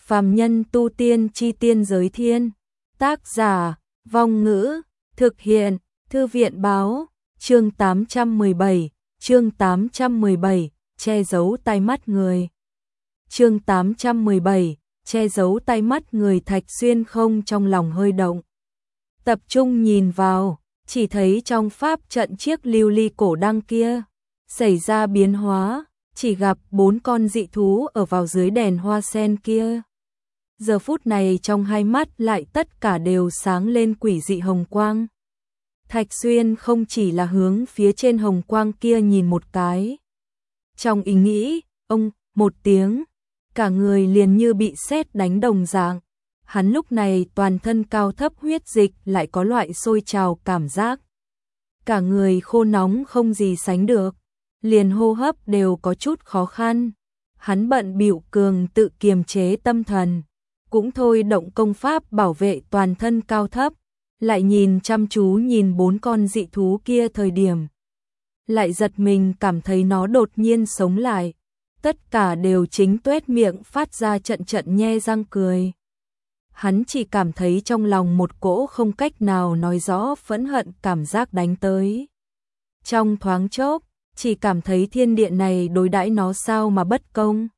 Phàm nhân tu tiên chi tiên giới thiên. Tác giả, Vong Ngữ, thực hiện, Thư viện báo, chương 817, che giấu tai mắt người. Chương 817, che giấu tai mắt người. Thạch Xuyên không trong lòng hơi động. Tập trung nhìn vào, chỉ thấy trong pháp trận chiếc lưu ly cổ đăng kia xảy ra biến hóa, chỉ gặp 4 con dị thú ở vào dưới đèn hoa sen kia. Giờ phút này trong hai mắt lại tất cả đều sáng lên quỷ dị hồng quang. Thạch Xuyên không chỉ là hướng phía trên hồng quang kia nhìn một cái. Trong ý nghĩ, ông, một tiếng, cả người liền như bị sét đánh đồng dạng. Hắn lúc này toàn thân cao thấp huyết dịch lại có loại sôi trào cảm giác. Cả người khô nóng không gì sánh được, liền hô hấp đều có chút khó khăn. Hắn bận bịu cường tự kiềm chế tâm thần, cũng thôi động công pháp bảo vệ toàn thân cao thấp, lại nhìn chăm chú nhìn 4 con dị thú kia thời điểm. Lại giật mình cảm thấy nó đột nhiên sống lại, tất cả đều chính tuét miệng phát ra trận trận nhe răng cười. Hắn chỉ cảm thấy trong lòng một cỗ không cách nào nói rõ phẫn hận cảm giác đánh tới. Trong thoáng chốc, chỉ cảm thấy thiên địa này đối đãi nó sao mà bất công.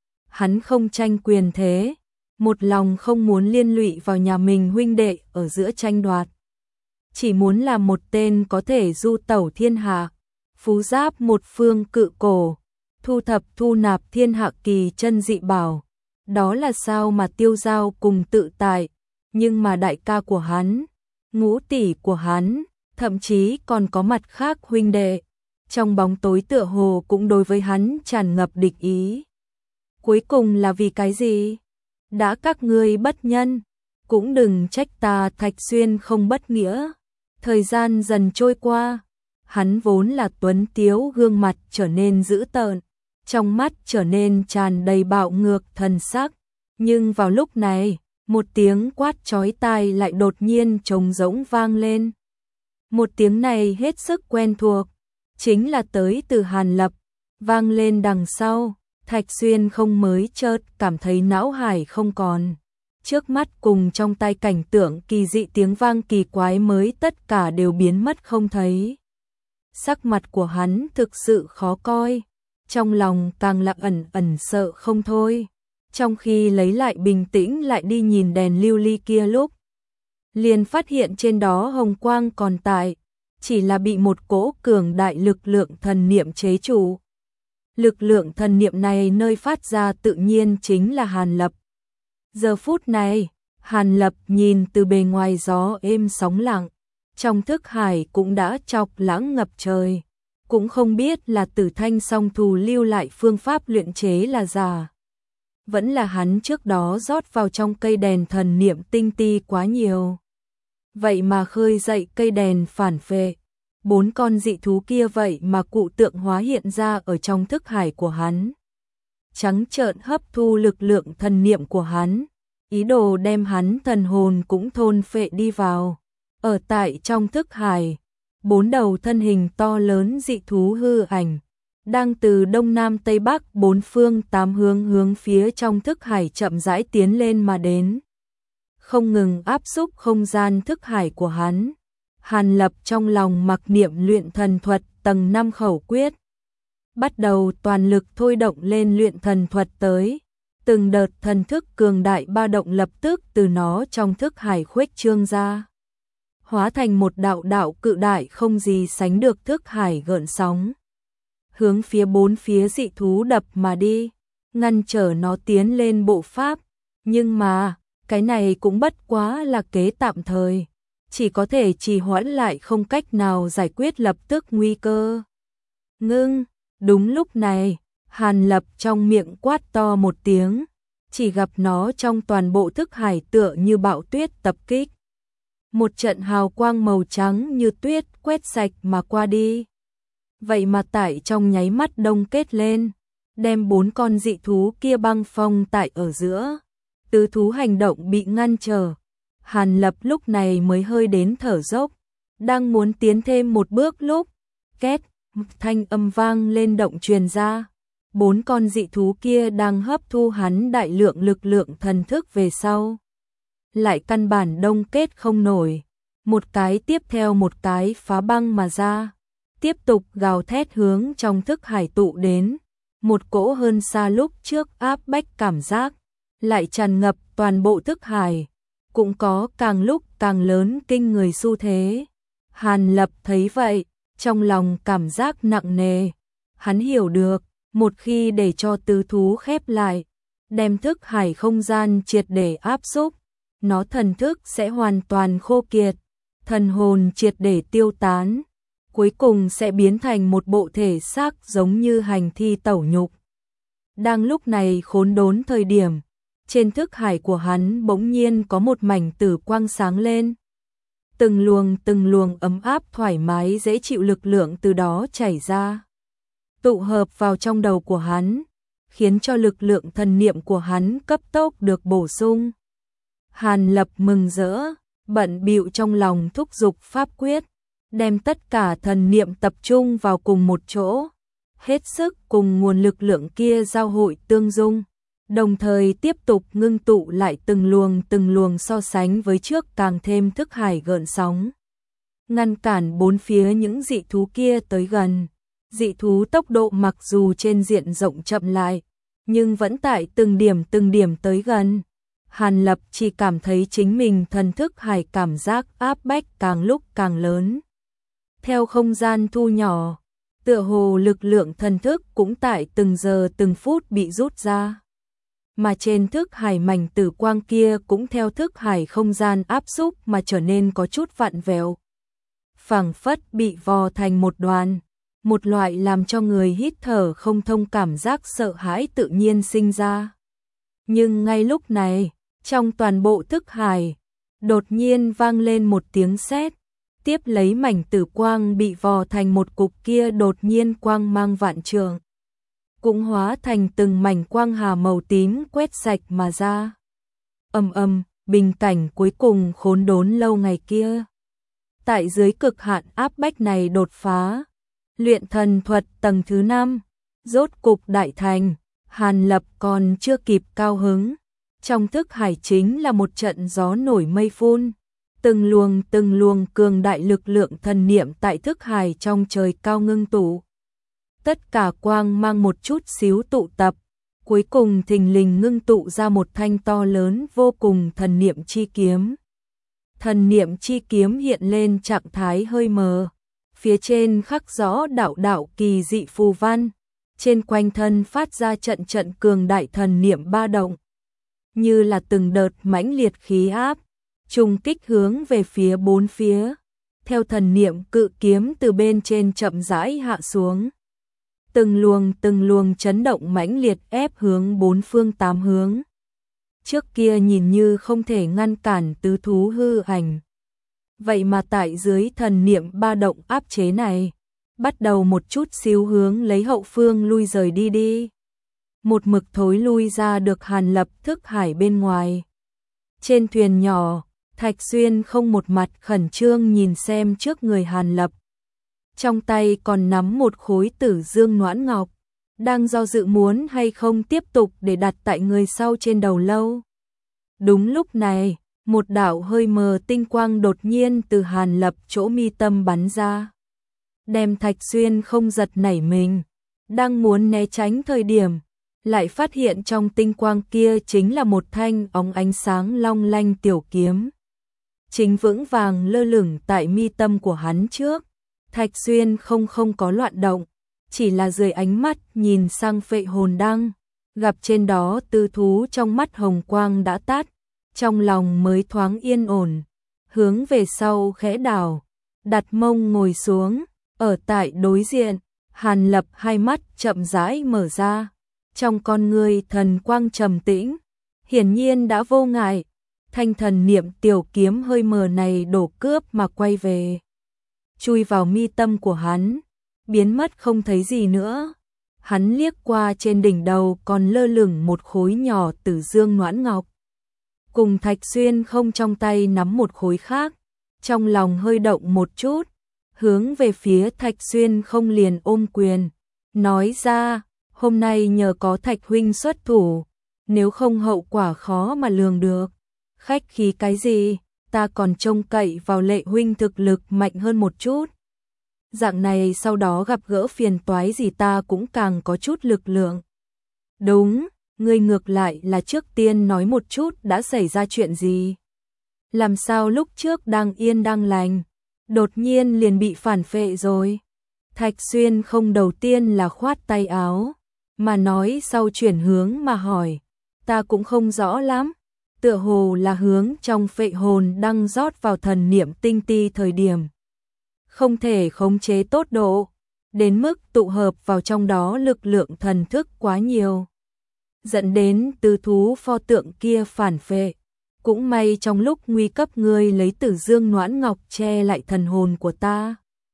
Hắn không tranh quyền thế, một lòng không muốn liên lụy vào nhà mình huynh đệ ở giữa tranh đoạt. Chỉ muốn là một tên có thể du tẩu thiên hạ, phú giáp một phương cự cổ, thu thập thu nạp thiên hạ kỳ chân dị bảo. Đó là sao mà Tiêu Giao cùng tự tại, nhưng mà đại ca của hắn, ngũ tỷ của hắn, thậm chí còn có mặt khác huynh đệ, trong bóng tối tựa hồ cũng đối với hắn tràn ngập địch ý. Cuối cùng là vì cái gì? Đã các ngươi bất nhân, cũng đừng trách ta. Thạch Xuyên không bất nghĩa. Thời gian dần trôi qua, hắn vốn là tuấn tiếu gương mặt trở nên dữ tợn, trong mắt trở nên tràn đầy bạo ngược thần sắc. Nhưng vào lúc này, một tiếng quát chói tai lại đột nhiên trống rỗng vang lên. Một tiếng này hết sức quen thuộc, chính là tới từ Hàn Lập. Vang lên đằng sau, Thạch Xuyên không mới chợt cảm thấy não hải không còn. Trước mắt cùng trong tay cảnh tượng kỳ dị tiếng vang kỳ quái mới tất cả đều biến mất không thấy. Sắc mặt của hắn thực sự khó coi, trong lòng càng là ẩn ẩn sợ không thôi. Trong khi lấy lại bình tĩnh lại đi nhìn đèn lưu ly kia lúc, liền phát hiện trên đó hồng quang còn tại, chỉ là bị một cỗ cường đại lực lượng thần niệm chế trụ. Lực lượng thần niệm này nơi phát ra tự nhiên chính là Hàn Lập. Giờ phút này, Hàn Lập nhìn từ bề ngoài gió êm sóng lặng, trong thức hải cũng đã chọc lãng ngập trời, cũng không biết là Tử Thanh song thù lưu lại phương pháp luyện chế là giả. Vẫn là hắn trước đó rót vào trong cây đèn thần niệm tinh ti quá nhiều. Vậy mà khơi dậy cây đèn phản phệ. 4 con dị thú kia vậy mà cụ tượng hóa hiện ra ở trong thức hải của hắn. Trắng trợn hấp thu lực lượng thần niệm của hắn, ý đồ đem hắn thần hồn cũng thôn phệ đi vào. Ở tại trong thức hải, 4 đầu thân hình to lớn dị thú hư ảnh, đang từ đông nam tây bắc 4 phương 8 hướng phía trong thức hải chậm rãi tiến lên mà đến. Không ngừng áp xúc không gian thức hải của hắn. Hàn Lập trong lòng mặc niệm luyện thần thuật tầng 5 khẩu quyết. Bắt đầu toàn lực thôi động lên luyện thần thuật tới. Từng đợt thần thức cường đại ba động lập tức từ nó trong thức hải khuếch trương ra. Hóa thành một đạo đạo cự đại không gì sánh được thức hải gợn sóng. Hướng phía 4 phía dị thú đập mà đi, ngăn trở nó tiến lên bộ pháp. Nhưng mà, cái này cũng bất quá là kế tạm thời. Chỉ có thể trì hoãn lại không cách nào giải quyết lập tức nguy cơ. Ngưng, đúng lúc này, Hàn Lập trong miệng quát to một tiếng, chỉ gặp nó trong toàn bộ thức hải tựa như bão tuyết tập kích. Một trận hào quang màu trắng như tuyết quét sạch mà qua đi. Vậy mà tại trong nháy mắt đông kết lên, đem 4 con dị thú kia băng phong tại ở giữa. Tứ thú hành động bị ngăn trở. Hàn Lập lúc này mới hơi đến thở dốc, đang muốn tiến thêm một bước lúc, két, thanh âm vang lên động truyền ra. 4 con dị thú kia đang hấp thu hắn đại lượng lực lượng thần thức về sau. Lại căn bản đông kết không nổi, một cái tiếp theo một cái phá băng mà ra, tiếp tục gào thét hướng trong thức hải tụ đến, một cỗ hơn xa lúc trước áp bách cảm giác, lại tràn ngập toàn bộ thức hải, cũng có càng lúc càng lớn kinh người xu thế. Hàn Lập thấy vậy, trong lòng cảm giác nặng nề, hắn hiểu được, một khi để cho tứ thú khép lại, đem thức hải không gian triệt để áp xúc, nó thần thức sẽ hoàn toàn khô kiệt, thần hồn triệt để tiêu tán, cuối cùng sẽ biến thành một bộ thể xác giống như hành thi tẩu nhục. Đang lúc này khốn đốn thời điểm, trên thức hải của hắn bỗng nhiên có một mảnh tử quang sáng lên. Từng luồng ấm áp thoải mái dễ chịu lực lượng từ đó chảy ra, tụ hợp vào trong đầu của hắn, khiến cho lực lượng thần niệm của hắn cấp tốc được bổ sung. Hàn Lập mừng rỡ, bận bịu trong lòng thúc giục pháp quyết, đem tất cả thần niệm tập trung vào cùng một chỗ, hết sức cùng nguồn lực lượng kia giao hội tương dung, đồng thời tiếp tục ngưng tụ lại từng luồng so sánh với trước càng thêm thức hải gợn sóng, ngăn cản bốn phía những dị thú kia tới gần. Dị thú tốc độ mặc dù trên diện rộng chậm lại, nhưng vẫn tại từng điểm tới gần. Hàn Lập chỉ cảm thấy chính mình thần thức hải cảm giác áp bách càng lúc càng lớn. Theo không gian thu nhỏ, tựa hồ lực lượng thần thức cũng tại từng giờ từng phút bị rút ra. Mà trên thức hải mảnh tử quang kia cũng theo thức hải không gian áp xúc mà trở nên có chút vặn vẹo, phảng phất bị vò thành một đoàn. Một loại làm cho người hít thở không thông cảm giác sợ hãi tự nhiên sinh ra. Nhưng ngay lúc này, trong toàn bộ thức hải, đột nhiên vang lên một tiếng sét, tiếp lấy mảnh tử quang bị vò thành một cục kia đột nhiên quang mang vạn trượng, cũng hóa thành từng mảnh quang hà màu tím quét sạch mà ra. Bình cảnh cuối cùng khốn đốn lâu ngày kia, tại dưới cực hạn áp bách này đột phá. Luyện thần thuật tầng thứ 5, rốt cục đại thành. Hàn Lập còn chưa kịp cao hứng, trong thức hải chính là một trận gió nổi mây phun, từng luồng cường đại lực lượng thần niệm tại thức hải trong trời cao ngưng tụ. Tất cả quang mang một chút xíu tụ tập, cuối cùng thình lình ngưng tụ ra một thanh to lớn vô cùng thần niệm chi kiếm. Thần niệm chi kiếm hiện lên trạng thái hơi mờ, phía trên khắc rõ đạo kỳ dị phù văn, trên quanh thân phát ra trận cường đại thần niệm ba động, như là từng đợt mãnh liệt khí áp, trùng kích hướng về phía bốn phía, theo thần niệm cự kiếm từ bên trên chậm rãi hạ xuống. Từng luồng chấn động mãnh liệt ép hướng bốn phương tám hướng. Trước kia nhìn như không thể ngăn cản tứ thú hư ảnh. Vậy mà tại dưới thần niệm ba động áp chế này, bắt đầu một chút xíu hướng lấy hậu phương lui rời đi. Một mực thối lui ra được Hàn Lập thức hải bên ngoài. Trên thuyền nhỏ, Thạch Xuyên không một mặt khẩn trương nhìn xem trước người Hàn Lập. Trong tay còn nắm một khối tử dương noãn ngọc, đang do dự muốn hay không tiếp tục để đặt tại người sau trên đầu lâu. Đúng lúc này, một đạo hơi mờ tinh quang đột nhiên từ Hàn Lập chỗ mi tâm bắn ra, đem Thạch Xuyên không giật nảy mình, đang muốn né tránh thời điểm, lại phát hiện trong tinh quang kia chính là một thanh óng ánh sáng long lanh tiểu kiếm, chính vững vàng lơ lửng tại mi tâm của hắn trước. Thạch Xuyên không có loạn động, chỉ là dưới ánh mắt nhìn sang Phệ Hồn Đăng, gặp trên đó tư thú trong mắt hồng quang đã tắt, trong lòng mới thoáng yên ổn, hướng về sau khẽ đảo, đặt mông ngồi xuống, ở tại đối diện. Hàn Lập hai mắt chậm rãi mở ra, trong con ngươi thần quang trầm tĩnh, hiển nhiên đã vô ngại, thanh thần niệm tiểu kiếm hơi mờ này đổ cướp mà quay về, chui vào mi tâm của hắn, biến mất không thấy gì nữa. Hắn liếc qua trên đỉnh đầu còn lơ lửng một khối nhỏ tử dương noãn ngọc, cùng Thạch Xuyên không trong tay nắm một khối khác, trong lòng hơi động một chút, hướng về phía Thạch Xuyên không liền ôm quyền, nói ra, Hôm nay nhờ có Thạch huynh xuất thủ, nếu không hậu quả khó mà lường được. Khách khí cái gì, ta còn trông cậy vào Lệ huynh thực lực mạnh hơn một chút. Dạng này sau đó gặp gỡ phiền toái gì ta cũng càng có chút lực lượng. Đúng, ngươi ngược lại là trước tiên nói một chút đã xảy ra chuyện gì. Làm sao lúc trước đang yên đang lành, đột nhiên liền bị phản phệ rồi. Thạch Xuyên không đầu tiên là khoát tay áo, mà nói sau chuyển hướng mà hỏi. Ta cũng không rõ lắm, tựa hồ là hướng trong phệ hồn đang rót vào thần niệm tinh ti thời điểm. Không thể khống chế tốt độ, đến mức tụ hợp vào trong đó lực lượng thần thức quá nhiều. Dẫn đến tứ thú pho tượng kia phản phệ. Cũng may trong lúc nguy cấp ngươi lấy Tử Dương Noãn Ngọc che lại thần hồn của ta.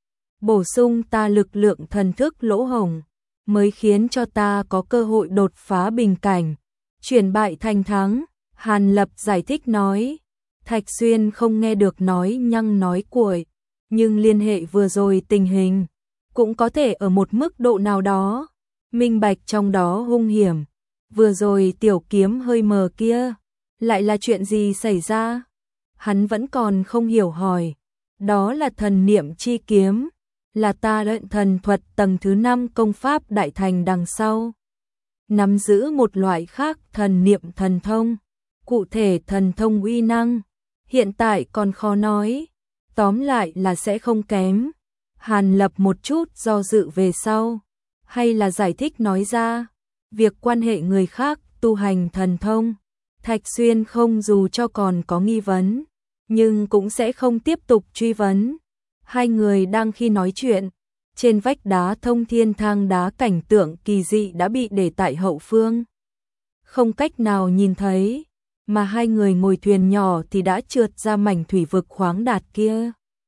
Bổ sung ta lực lượng thần thức lỗ hổng, mới khiến cho ta có cơ hội đột phá bình cảnh, chuyển bại thành thắng. Hàn Lập giải thích nói. Thạch Xuyên không nghe được nói nhăng nói cuội, nhưng liên hệ vừa rồi tình hình, cũng có thể ở một mức độ nào đó, minh bạch trong đó hung hiểm. Vừa rồi tiểu kiếm hơi mờ kia, lại là chuyện gì xảy ra? Hắn vẫn còn không hiểu hỏi. Đó là thần niệm chi kiếm, là ta luyện thần thuật tầng thứ 5 công pháp đại thành đằng sau. Nắm giữ một loại khác thần niệm thần thông, cụ thể thần thông uy năng, hiện tại còn khó nói, tóm lại là sẽ không kém. Hàn Lập một chút do dự về sau, hay là giải thích nói ra, việc quan hệ người khác tu hành thần thông. Thạch Xuyên không dù cho còn có nghi vấn, nhưng cũng sẽ không tiếp tục truy vấn. Hai người đang khi nói chuyện, trên vách đá thông thiên thang đá cảnh tượng kỳ dị đã bị để tại hậu phương. Không cách nào nhìn thấy, mà hai người ngồi thuyền nhỏ thì đã trượt ra mảnh thủy vực khoáng đạt kia.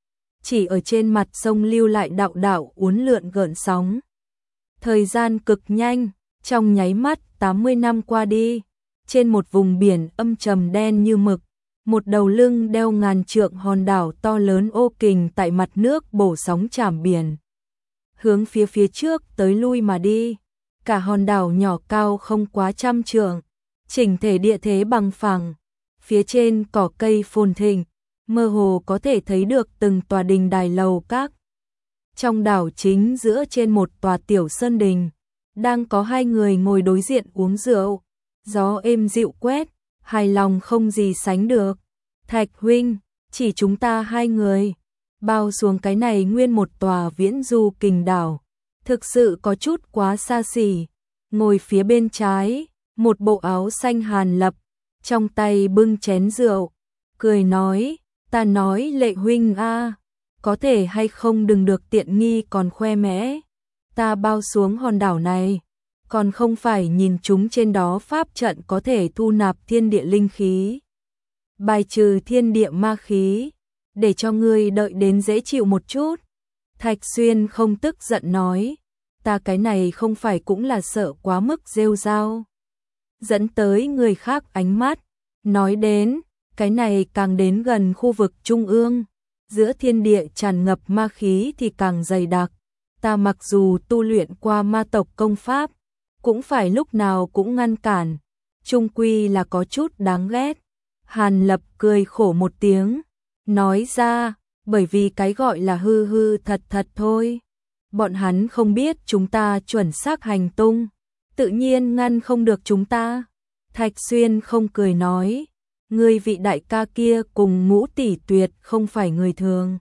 Chỉ ở trên mặt sông lưu lại đạo đạo uốn lượn gợn sóng. Thời gian cực nhanh, trong nháy mắt 80 năm qua đi, trên một vùng biển âm trầm đen như mực, một đầu lưng đeo ngàn trượng hòn đảo to lớn ô kình tại mặt nước bổ sóng chạm biển. Hướng phía trước tới lui mà đi, cả hòn đảo nhỏ cao không quá 100 trượng, chỉnh thể địa thế bằng phẳng, phía trên cỏ cây phồn thịnh, mơ hồ có thể thấy được từng tòa đình đài lầu các. Trong đảo chính giữa trên một tòa tiểu sơn đình, đang có hai người ngồi đối diện uống rượu, gió êm dịu quét, hài lòng không gì sánh được. Thạch huynh, chỉ chúng ta hai người, bao xuống cái này nguyên một tòa viễn du kình đảo, thực sự có chút quá xa xỉ. Ngồi phía bên trái, một bộ áo xanh Hàn Lập, trong tay bưng chén rượu, cười nói, ta nói Lệ huynh a, có thể hay không đừng được tiện nghi còn khoe mẽ. Ta bao xuống hòn đảo này, còn không phải nhìn chúng trên đó pháp trận có thể thu nạp thiên địa linh khí, bài trừ thiên địa ma khí, để cho ngươi đợi đến dễ chịu một chút. Thạch Xuyên không tức giận nói, ta cái này không phải cũng là sợ quá mức rêu rao, dẫn tới người khác ánh mắt. Nói đến, cái này càng đến gần khu vực trung ương, giữa thiên địa tràn ngập ma khí thì càng dày đặc. Ta mặc dù tu luyện qua ma tộc công pháp, cũng phải lúc nào cũng ngăn cản, chung quy là có chút đáng ghét. Hàn Lập cười khổ một tiếng, nói ra, bởi vì cái gọi là hư hư thật thật thôi. Bọn hắn không biết chúng ta chuẩn xác hành tung, tự nhiên ngăn không được chúng ta. Thạch Xuyên không cười nói, ngươi vị đại ca kia cùng Ngũ tỷ tuyệt không phải người thường.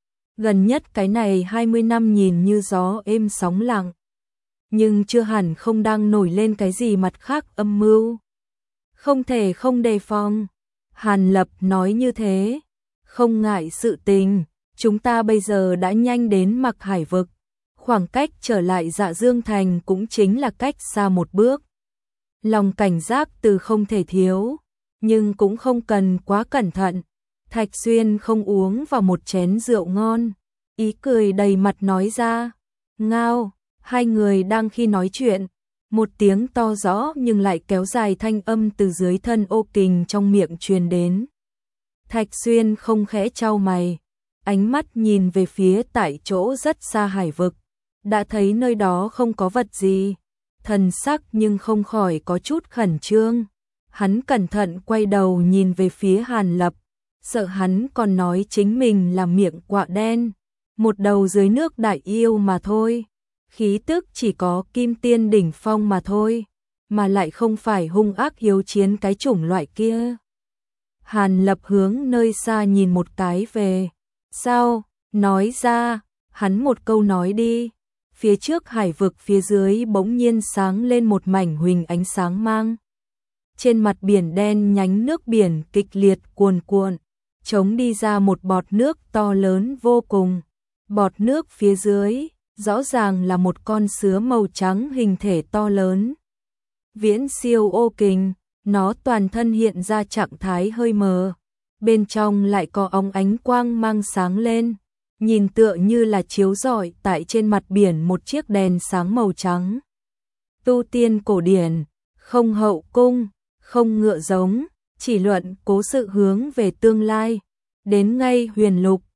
Gần nhất cái này 20 năm nhìn như gió êm sóng lặng, nhưng chưa hẳn không đang nổi lên cái gì mặt khác âm mưu. Không thể không đề phòng. Hàn Lập nói như thế, không ngại sự tình, chúng ta bây giờ đã nhanh đến Mặc Hải vực, khoảng cách trở lại Dạ Dương Thành cũng chính là cách xa một bước. Lòng cảnh giác từ không thể thiếu, nhưng cũng không cần quá cẩn thận. Thạch Xuyên không uống vào một chén rượu ngon, ý cười đầy mặt nói ra, ngao. Hai người đang khi nói chuyện, một tiếng to rõ nhưng lại kéo dài thanh âm từ dưới thân ô kình trong miệng truyền đến. Thạch Xuyên không khẽ chau mày, ánh mắt nhìn về phía tại chỗ rất xa hải vực, đã thấy nơi đó không có vật gì, thần sắc nhưng không khỏi có chút khẩn trương. Hắn cẩn thận quay đầu nhìn về phía Hàn Lập, sợ hắn còn nói chính mình là miệng quạ đen, một đầu dưới nước đại yêu mà thôi. Khí tức chỉ có kim tiên đỉnh phong mà thôi, mà lại không phải hung ác hiếu chiến cái chủng loại kia. Hàn Lập hướng nơi xa nhìn một cái về. Sao? Nói ra, hắn một câu nói đi. Phía trước hải vực phía dưới bỗng nhiên sáng lên một mảnh huỳnh ánh sáng mang. Trên mặt biển đen nhánh nước biển kịch liệt cuồn cuộn, chống đi ra một bọt nước to lớn vô cùng. Bọt nước phía dưới, rõ ràng là một con sứa màu trắng hình thể to lớn. Viễn siêu ô kình, nó toàn thân hiện ra trạng thái hơi mờ. Bên trong lại có óng ánh quang mang sáng lên, nhìn tựa như là chiếu rọi tại trên mặt biển một chiếc đèn sáng màu trắng. Tu tiên cổ điển, không hậu cung, không ngựa giống, chỉ luận cố sự hướng về tương lai. Đến ngay huyền lục,